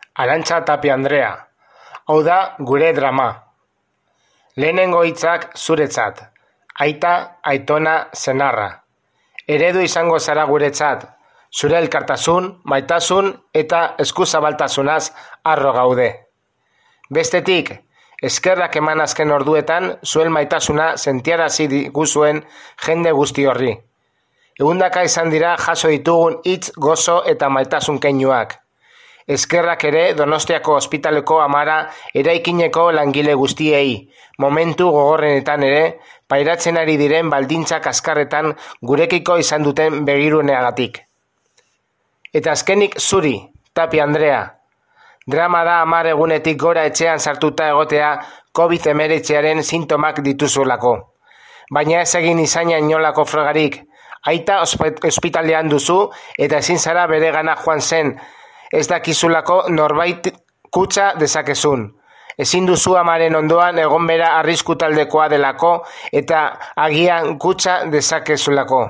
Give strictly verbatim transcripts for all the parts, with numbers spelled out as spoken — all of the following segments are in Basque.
Arantxa Tapia Andrea, hau da gure drama. Lehenengo hitzak zuretzat, aita, aitona, senarra. Eredu izango zara guretzat, zure elkartasun, maitasun eta eskuzabaltasunaz harro gaude. Bestetik, eskerrak eman azken orduetan zuen maitasuna sentiarazi diguzuen jende guzti horri. Egundaka izan dira jaso ditugun hitz, gozo eta maitasun keinuak. Eskerrak ere Donostiako ospitaleko amara eraikineko langile guztiei, momentu gogorrenetan ere, pairatzen ari diren baldintzak azkarretan gurekiko izan duten begiruneagatik. Eta azkenik zuri, Tapia Andrea. Drama da hamar egunetik gora etxean sartuta egotea covid hemeretziaren sintomak dituzulako. Baina ez egin izaina inolako frogarik, aita ospitalean duzu eta ezin zara bere gana joan zen, ez dakizulako norbait kutsa dezakezun. Ezin duzu amaren ondoan egon bera arrisku taldekoa delako eta agian kutsa dezakezulako.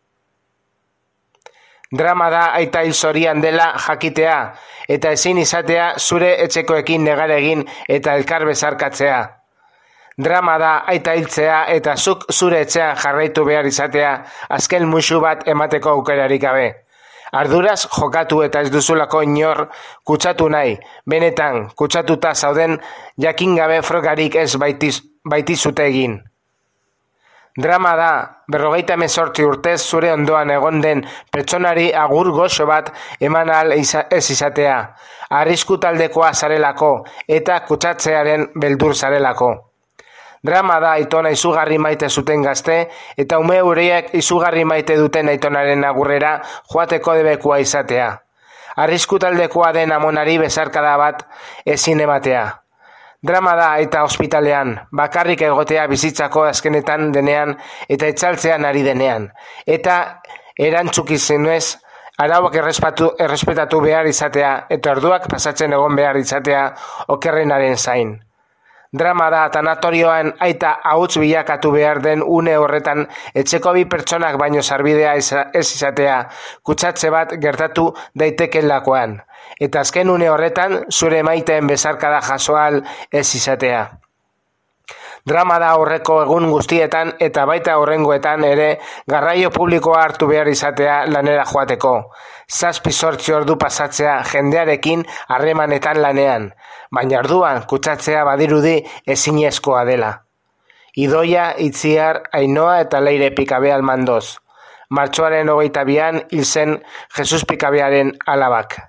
Drama da aita hil zorian dela jakitea eta ezin izatea zure etxekoekin negar egin eta elkar bezarkatzea. Drama da aita hiltzea eta zuk zure etxean jarraitu behar izatea azken musu bat emateko aukerarik gabe. Arduraz jokatu eta ez duzulako inor kutsatu nahi, benetan kutsatuta zauden jakin gabe frogarik ez baitiz, baitizute egin. Drama da, berrogeita hemezortzi urtez zure ondoan egon den pertsonari agur goxo bat eman ahal ez izatea, arrisku taldekoa zarelako eta kutsatzearen beldur zarelako. Drama da aitona izugarri maite zuten gazte eta ume huriek izugarri maite duten aitonaren agurrera joateko debekua izatea. Arrisku taldekoa den amonari bezarkada bat ezin ematea. Drama da eta ospitalean, bakarrik egotea bizitzako azkenetan denean eta etxaltzean ari denean. Eta erantzukizenez arauak errespetatu behar izatea eta orduak pasatzen egon behar izatea okerrenaren zain. Drama da tanatorioan aita hauts bilakatu behar den une horretan etxeko bi pertsonak baino sarbidea ez izatea, kutsatze bat gertatu daitekeelakoan, eta azken une horretan zure maiteen bezarkada jasoal ez izatea. Drama da horreko egun guztietan eta baita horrengoetan ere garraio publikoa hartu behar izatea lanera joateko. Zazpi zortzi ordu pasatzea jendearekin harremanetan lanean, baina orduan kutsatzea badirudi ezinezkoa dela. Idoia, Itziar, Ainoa eta Leire Pikabe almandoz. Martxoaren hogeita bian hil zen Jesus Pikabearen alabak.